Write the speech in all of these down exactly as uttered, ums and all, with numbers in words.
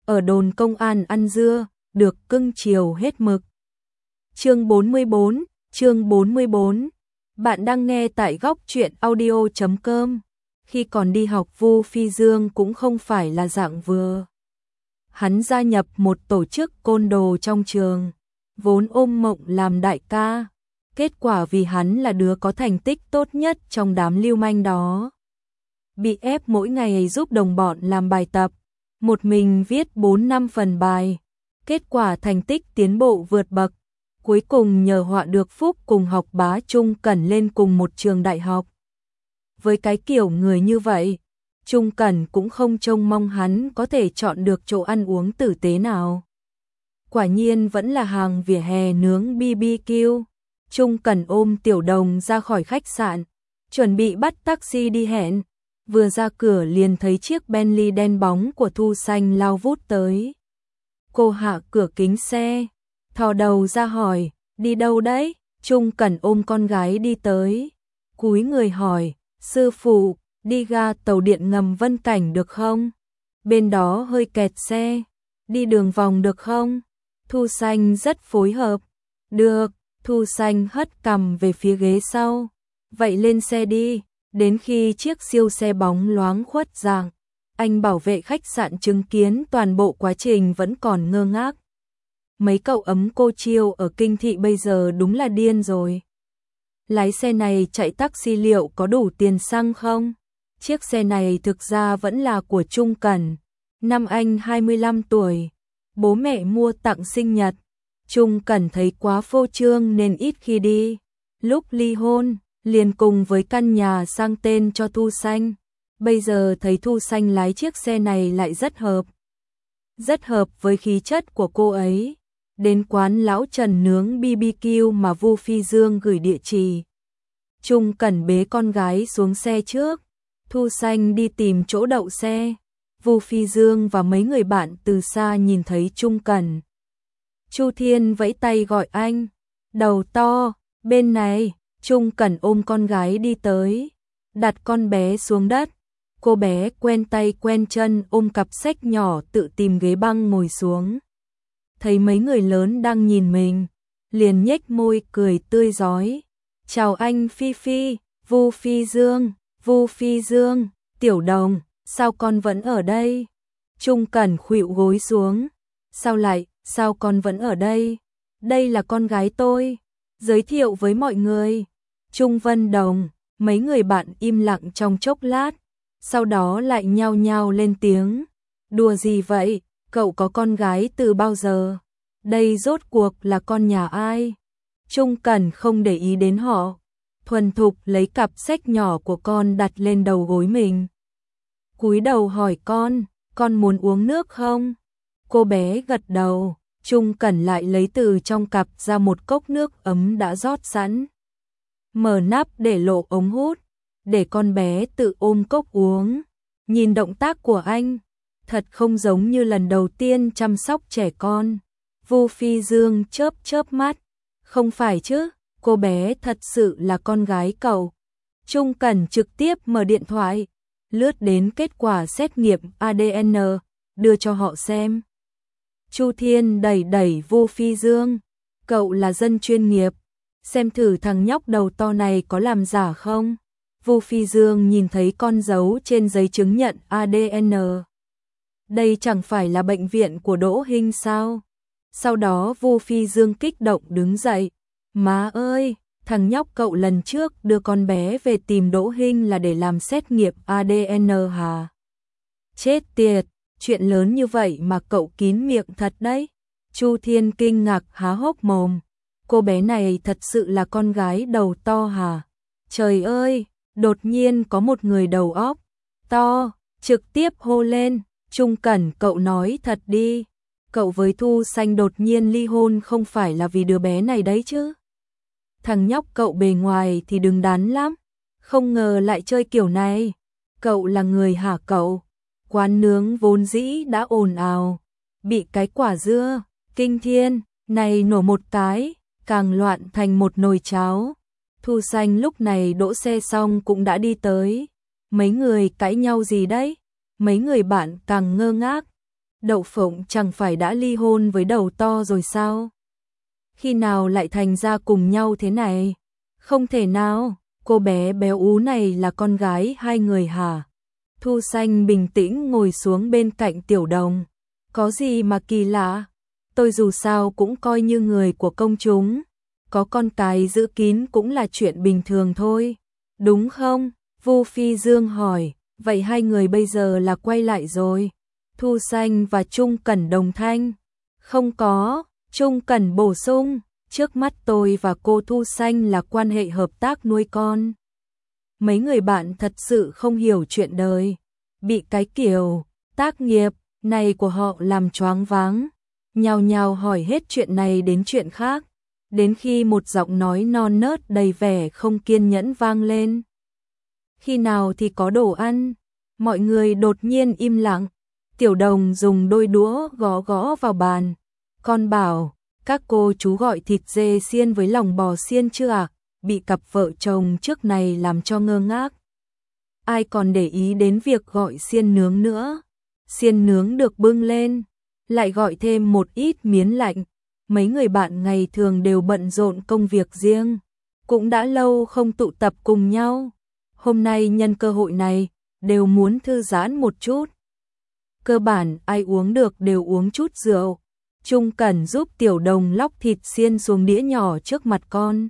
ở đồn công an ăn dưa, được cưng chiều hết mực. Chương bốn mươi bốn, chương bốn mươi bốn. Bạn đang nghe tại góc truyện audio chấm com. Khi còn đi học, Vu Phi Dương cũng không phải là dạng vừa. Hắn gia nhập một tổ chức côn đồ trong trường, vốn ôm mộng làm đại ca. Kết quả vì hắn là đứa có thành tích tốt nhất trong đám lưu manh đó, bị ép mỗi ngày giúp đồng bọn làm bài tập, một mình viết bốn năm phần bài. Kết quả thành tích tiến bộ vượt bậc, cuối cùng nhờ họa được phúc cùng học bá Trung Cẩn lên cùng một trường đại học. Với cái kiểu người như vậy, Trung Cẩn cũng không trông mong hắn có thể chọn được chỗ ăn uống tử tế nào. Quả nhiên vẫn là hàng vỉa hè nướng bê bê kiu. Trung Cẩn ôm Tiểu Đồng ra khỏi khách sạn, chuẩn bị bắt taxi đi hẹn. Vừa ra cửa liền thấy chiếc Bentley đen bóng của Thu Xanh lao vút tới. Cô hạ cửa kính xe, thò đầu ra hỏi, đi đâu đấy? Trung Cẩn ôm con gái đi tới, cúi người hỏi, sư phụ, đi ga tàu điện ngầm Vân Cảnh được không? Bên đó hơi kẹt xe, đi đường vòng được không? Thu Xanh rất phối hợp. Được. Thu Xanh hất cằm về phía ghế sau. Vậy lên xe đi. Đến khi chiếc siêu xe bóng loáng khuất dạng, anh bảo vệ khách sạn chứng kiến toàn bộ quá trình vẫn còn ngơ ngác. Mấy cậu ấm cô chiêu ở kinh thị bây giờ đúng là điên rồi. Lái xe này chạy taxi liệu có đủ tiền xăng không? Chiếc xe này thực ra vẫn là của Trung Cẩn. Năm anh hai mươi lăm tuổi, bố mẹ mua tặng sinh nhật. Trung Cẩn thấy quá phô trương nên ít khi đi. Lúc ly hôn, liền cùng với căn nhà sang tên cho Thu Xanh. Bây giờ thấy Thu Xanh lái chiếc xe này lại rất hợp. Rất hợp với khí chất của cô ấy. Đến quán Lão Trần nướng bê bê kiu mà Vu Phi Dương gửi địa chỉ. Trung Cẩn bế con gái xuống xe trước. Thu Xanh đi tìm chỗ đậu xe. Vu Phi Dương và mấy người bạn từ xa nhìn thấy Trung Cẩn. Chu Thiên vẫy tay gọi anh. Đầu to, bên này. Trung Cẩn ôm con gái đi tới, đặt con bé xuống đất. Cô bé quen tay quen chân ôm cặp sách nhỏ tự tìm ghế băng ngồi xuống. Thấy mấy người lớn đang nhìn mình, liền nhếch môi cười tươi rói. Chào anh Phi Phi, Vu Phi Dương, Vu Phi Dương, Tiểu Đồng, sao con vẫn ở đây? Trung Cẩn khuỵu gối xuống. Sao lại, sao con vẫn ở đây? Đây là con gái tôi. Giới thiệu với mọi người. Trung Vân Đồng, mấy người bạn im lặng trong chốc lát, sau đó lại nhao nhao lên tiếng. Đùa gì vậy, cậu có con gái từ bao giờ? Đây rốt cuộc là con nhà ai? Trung Cẩn không để ý đến họ, thuần thục lấy cặp sách nhỏ của con đặt lên đầu gối mình. Cúi đầu hỏi con, con muốn uống nước không? Cô bé gật đầu. Trung Cẩn lại lấy từ trong cặp ra một cốc nước ấm đã rót sẵn. Mở nắp để lộ ống hút, để con bé tự ôm cốc uống. Nhìn động tác của anh, thật không giống như lần đầu tiên chăm sóc trẻ con. Vu Phi Dương chớp chớp mắt. Không phải chứ, cô bé thật sự là con gái cậu. Trung Cẩn trực tiếp mở điện thoại, lướt đến kết quả xét nghiệm a đê en, đưa cho họ xem. Chu Thiên đẩy đẩy Vu Phi Dương. Cậu là dân chuyên nghiệp, xem thử thằng nhóc đầu to này có làm giả không? Vu Phi Dương nhìn thấy con dấu trên giấy chứng nhận a đê en. Đây chẳng phải là bệnh viện của Đỗ Hinh sao? Sau đó Vu Phi Dương kích động đứng dậy. Má ơi, thằng nhóc cậu lần trước đưa con bé về tìm Đỗ Hinh là để làm xét nghiệm a đê en hả? Chết tiệt, chuyện lớn như vậy mà cậu kín miệng thật đấy. Chu Thiên kinh ngạc há hốc mồm. Cô bé này thật sự là con gái đầu to hả? Trời ơi, đột nhiên có một người đầu óc to, trực tiếp hô lên. Trung Cẩn, cậu nói thật đi. Cậu với Thu Xanh đột nhiên ly hôn không phải là vì đứa bé này đấy chứ? Thằng nhóc cậu bề ngoài thì đứng đắn lắm, không ngờ lại chơi kiểu này. Cậu là người hả cậu? Quán nướng vốn dĩ đã ồn ào, bị cái quả dưa kinh thiên này nổ một cái, càng loạn thành một nồi cháo. Thu Xanh lúc này đỗ xe xong cũng đã đi tới. Mấy người cãi nhau gì đấy? Mấy người bạn càng ngơ ngác. Đậu Phụng chẳng phải đã ly hôn với đầu to rồi sao? Khi nào lại thành ra cùng nhau thế này? Không thể nào, cô bé béo ú này là con gái hai người hả? Thu Xanh bình tĩnh ngồi xuống bên cạnh Tiểu Đồng. Có gì mà kỳ lạ? Tôi dù sao cũng coi như người của công chúng. Có con cái giữ kín cũng là chuyện bình thường thôi. Đúng không? Vu Phi Dương hỏi. Vậy hai người bây giờ là quay lại rồi? Thu Xanh và Trung Cẩn đồng thanh. Không có, Trung Cẩn bổ sung. Trước mắt tôi và cô Thu Xanh là quan hệ hợp tác nuôi con. Mấy người bạn thật sự không hiểu chuyện đời. Bị cái kiểu tác nghiệp này của họ làm choáng váng. Nhào nhào hỏi hết chuyện này đến chuyện khác. Đến khi một giọng nói non nớt đầy vẻ không kiên nhẫn vang lên. Khi nào thì có đồ ăn? Mọi người đột nhiên im lặng. Tiểu Đồng dùng đôi đũa gõ gõ vào bàn. Con bảo, các cô chú gọi thịt dê xiên với lòng bò xiên chưa ạ? Bị cặp vợ chồng trước này làm cho ngơ ngác. Ai còn để ý đến việc gọi xiên nướng nữa. Xiên nướng được bưng lên, lại gọi thêm một ít miến lạnh. Mấy người bạn ngày thường đều bận rộn công việc riêng, cũng đã lâu không tụ tập cùng nhau. Hôm nay nhân cơ hội này, đều muốn thư giãn một chút. Cơ bản ai uống được đều uống chút rượu. Trung Cẩn giúp Tiểu Đồng lóc thịt xiên xuống đĩa nhỏ trước mặt con.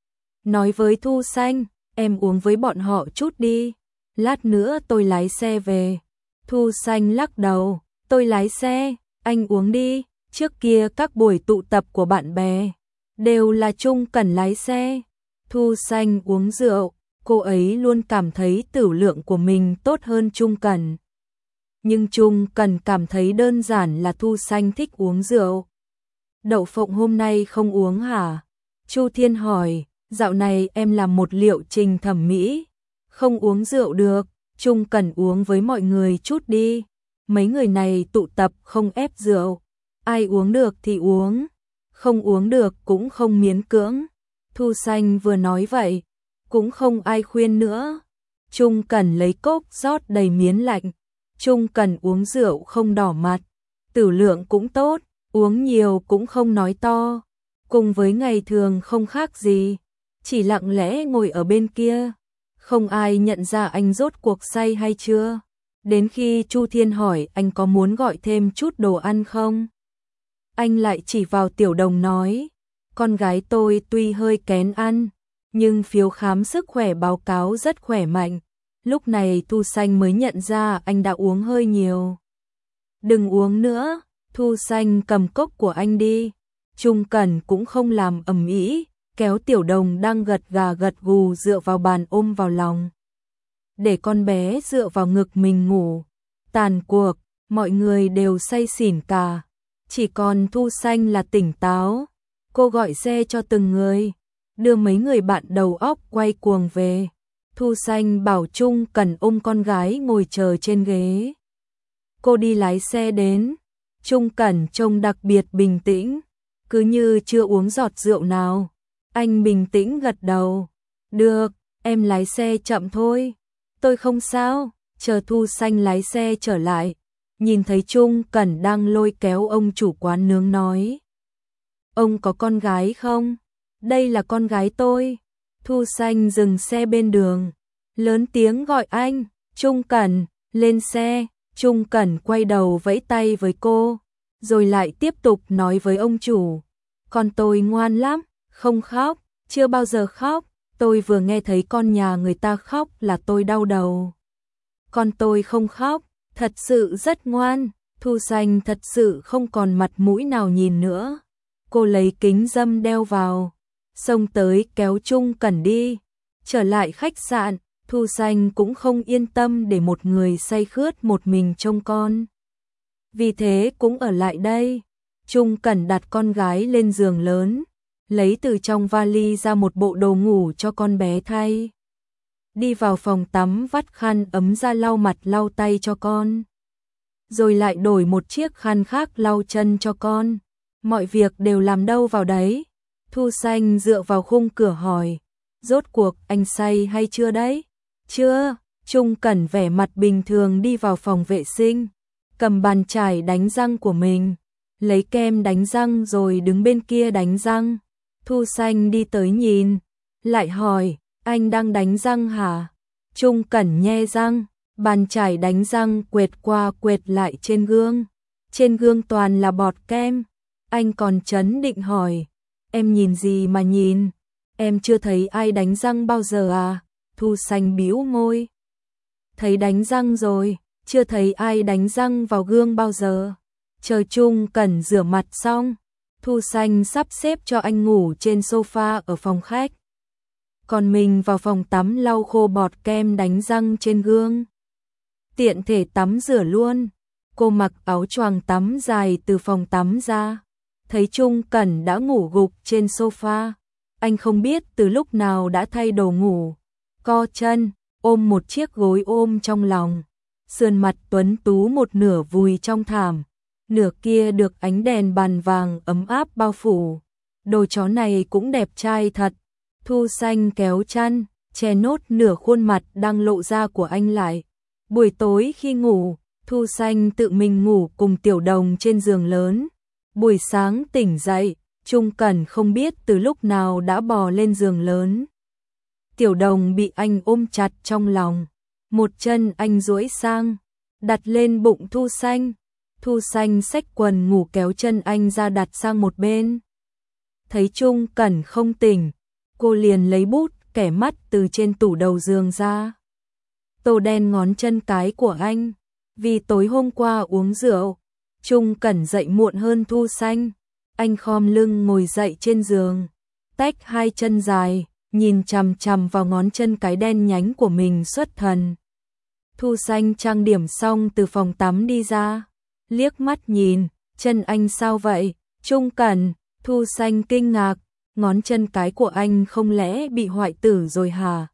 Nói với Thu Xanh, em uống với bọn họ chút đi. Lát nữa tôi lái xe về. Thu Xanh lắc đầu, tôi lái xe, anh uống đi. Trước kia các buổi tụ tập của bạn bè đều là Trung Cẩn lái xe. Thu Xanh uống rượu, cô ấy luôn cảm thấy tửu lượng của mình tốt hơn Trung Cẩn. Nhưng Trung Cẩn cảm thấy đơn giản là Thu Xanh thích uống rượu. Đậu Phụng hôm nay không uống hả? Chu Thiên hỏi, dạo này em làm một liệu trình thẩm mỹ, không uống rượu được, Trung Cẩn uống với mọi người chút đi. Mấy người này tụ tập không ép rượu, ai uống được thì uống, không uống được cũng không miễn cưỡng. Thu Xanh vừa nói vậy, cũng không ai khuyên nữa. Trung Cẩn lấy cốc rót đầy miến lạnh. Trung Cẩn uống rượu không đỏ mặt, tửu lượng cũng tốt, uống nhiều cũng không nói to, cùng với ngày thường không khác gì, chỉ lặng lẽ ngồi ở bên kia. Không ai nhận ra anh rốt cuộc say hay chưa. Đến khi Chu Thiên hỏi anh có muốn gọi thêm chút đồ ăn không, anh lại chỉ vào Tiểu Đồng nói, con gái tôi tuy hơi kén ăn, nhưng phiếu khám sức khỏe báo cáo rất khỏe mạnh. Lúc này Thu Xanh mới nhận ra anh đã uống hơi nhiều. Đừng uống nữa, Thu Xanh cầm cốc của anh đi. Trung Cẩn cũng không làm ầm ĩ, kéo Tiểu Đồng đang gật gà gật gù dựa vào bàn ôm vào lòng. Để con bé dựa vào ngực mình ngủ. Tàn cuộc, mọi người đều say xỉn cả. Chỉ còn Thu Xanh là tỉnh táo. Cô gọi xe cho từng người, đưa mấy người bạn đầu óc quay cuồng về. Thu Xanh bảo Trung Cẩn ôm con gái ngồi chờ trên ghế. Cô đi lái xe đến. Trung Cẩn trông đặc biệt bình tĩnh, cứ như chưa uống giọt rượu nào. Anh bình tĩnh gật đầu. Được, em lái xe chậm thôi. Tôi không sao. Chờ Thu Xanh lái xe trở lại, nhìn thấy Trung Cẩn đang lôi kéo ông chủ quán nướng nói. Ông có con gái không? Đây là con gái tôi. Thu Xanh dừng xe bên đường, lớn tiếng gọi anh, Trung Cẩn, lên xe. Trung Cẩn quay đầu vẫy tay với cô, rồi lại tiếp tục nói với ông chủ. Con tôi ngoan lắm, không khóc, chưa bao giờ khóc. Tôi vừa nghe thấy con nhà người ta khóc là tôi đau đầu. Con tôi không khóc, thật sự rất ngoan. Thu Xanh thật sự không còn mặt mũi nào nhìn nữa. Cô lấy kính râm đeo vào, xông tới kéo Trung Cẩn đi. Trở lại khách sạn, Thu Xanh cũng không yên tâm để một người say khướt một mình trông con. Vì thế cũng ở lại đây. Trung Cẩn đặt con gái lên giường lớn, lấy từ trong vali ra một bộ đồ ngủ cho con bé thay. Đi vào phòng tắm vắt khăn ấm ra lau mặt lau tay cho con. Rồi lại đổi một chiếc khăn khác lau chân cho con. Mọi việc đều làm đâu vào đấy. Thu Xanh dựa vào khung cửa hỏi, rốt cuộc anh say hay chưa đấy? Chưa. Trung Cẩn vẻ mặt bình thường đi vào phòng vệ sinh, cầm bàn chải đánh răng của mình, lấy kem đánh răng rồi đứng bên kia đánh răng. Thu Xanh đi tới nhìn, lại hỏi, anh đang đánh răng hả? Trung Cẩn nhe răng, bàn chải đánh răng quệt qua quệt lại trên gương. Trên gương toàn là bọt kem. Anh còn trấn định hỏi, em nhìn gì mà nhìn? Em chưa thấy ai đánh răng bao giờ à? Thu Xanh bĩu môi. Thấy đánh răng rồi, chưa thấy ai đánh răng vào gương bao giờ. Chờ Trung Cẩn rửa mặt xong, Thu Xanh sắp xếp cho anh ngủ trên sofa ở phòng khách. Còn mình vào phòng tắm lau khô bọt kem đánh răng trên gương. Tiện thể tắm rửa luôn. Cô mặc áo choàng tắm dài từ phòng tắm ra. Thấy Trung Cẩn đã ngủ gục trên sofa. Anh không biết từ lúc nào đã thay đồ ngủ. Co chân, ôm một chiếc gối ôm trong lòng. Sườn mặt tuấn tú một nửa vùi trong thảm. Nửa kia được ánh đèn bàn vàng ấm áp bao phủ. Đồ chó này cũng đẹp trai thật. Thu Xanh kéo chăn, che nốt nửa khuôn mặt đang lộ ra của anh lại. Buổi tối khi ngủ, Thu Xanh tự mình ngủ cùng Tiểu Đồng trên giường lớn. Buổi sáng tỉnh dậy, Trung Cẩn không biết từ lúc nào đã bò lên giường lớn. Tiểu Đồng bị anh ôm chặt trong lòng. Một chân anh duỗi sang, đặt lên bụng Thu Xanh. Thu Xanh xách quần ngủ kéo chân anh ra đặt sang một bên. Thấy Trung Cẩn không tỉnh, cô liền lấy bút kẻ mắt từ trên tủ đầu giường ra. Tô đen ngón chân cái của anh. Vì tối hôm qua uống rượu, Trung Cẩn dậy muộn hơn Thu Xanh. Anh khom lưng ngồi dậy trên giường, tách hai chân dài, nhìn chằm chằm vào ngón chân cái đen nhánh của mình xuất thần. Thu Xanh trang điểm xong từ phòng tắm đi ra, liếc mắt nhìn, chân anh sao vậy? Trung Cẩn, Thu Xanh kinh ngạc, ngón chân cái của anh không lẽ bị hoại tử rồi hả?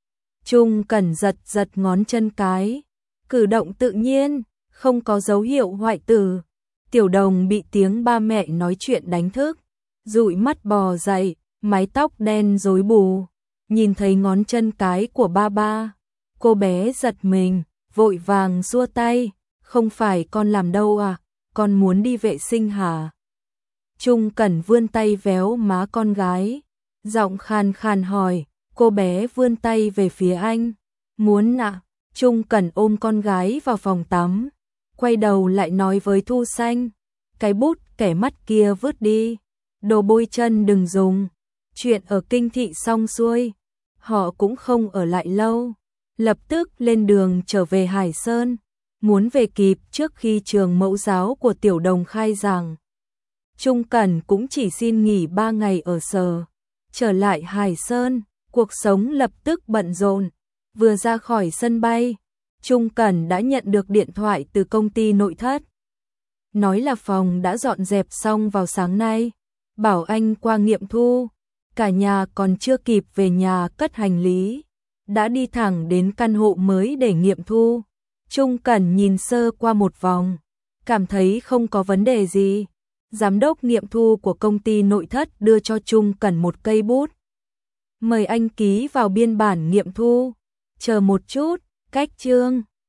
Trung Cẩn giật giật ngón chân cái, cử động tự nhiên, không có dấu hiệu hoại tử. Tiểu Đồng bị tiếng ba mẹ nói chuyện đánh thức, dụi mắt bò dậy, mái tóc đen rối bù, nhìn thấy ngón chân cái của ba ba. Cô bé giật mình, vội vàng xua tay, không phải con làm đâu à, con muốn đi vệ sinh hả? Trung Cẩn vươn tay véo má con gái, giọng khàn khàn hỏi, cô bé vươn tay về phía anh, muốn ạ? À? Trung Cẩn ôm con gái vào phòng tắm, quay đầu lại nói với Thu Xanh, cái bút kẻ mắt kia vứt đi, đồ bôi chân đừng dùng. Chuyện ở Kinh Thị xong xuôi, họ cũng không ở lại lâu, lập tức lên đường trở về Hải Sơn, muốn về kịp trước khi trường mẫu giáo của Tiểu Đồng khai giảng. Trung Cẩn cũng chỉ xin nghỉ ba ngày ở Sở, trở lại Hải Sơn, cuộc sống lập tức bận rộn. Vừa ra khỏi sân bay, Trung Cẩn đã nhận được điện thoại từ công ty nội thất. Nói là phòng đã dọn dẹp xong vào sáng nay, bảo anh qua nghiệm thu. Cả nhà còn chưa kịp về nhà cất hành lý, đã đi thẳng đến căn hộ mới để nghiệm thu. Trung Cẩn nhìn sơ qua một vòng, cảm thấy không có vấn đề gì. Giám đốc nghiệm thu của công ty nội thất đưa cho Trung Cẩn một cây bút. Mời anh ký vào biên bản nghiệm thu. Chờ một chút, cách chương.